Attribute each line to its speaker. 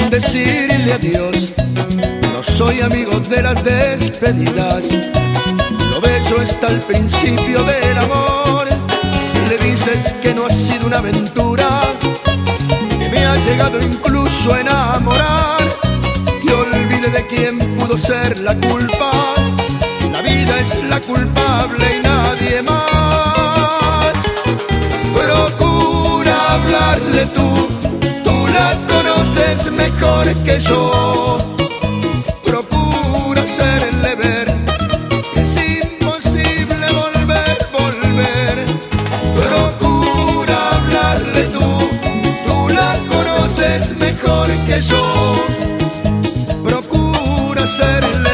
Speaker 1: decirle adiós. No soy amigo de las despedidas. Lo beso hasta el principio del amor. Le dices que no ha sido una aventura, que me ha llegado incluso a enamorar. Que olvide de quién pudo ser la culpa. La vida es la culpable y nadie más. Procura hablarle tú la conoces mejor que yo. Procura hacerle ver que es imposible volver. Procura hablarle tú la conoces mejor que yo. Procura hacerle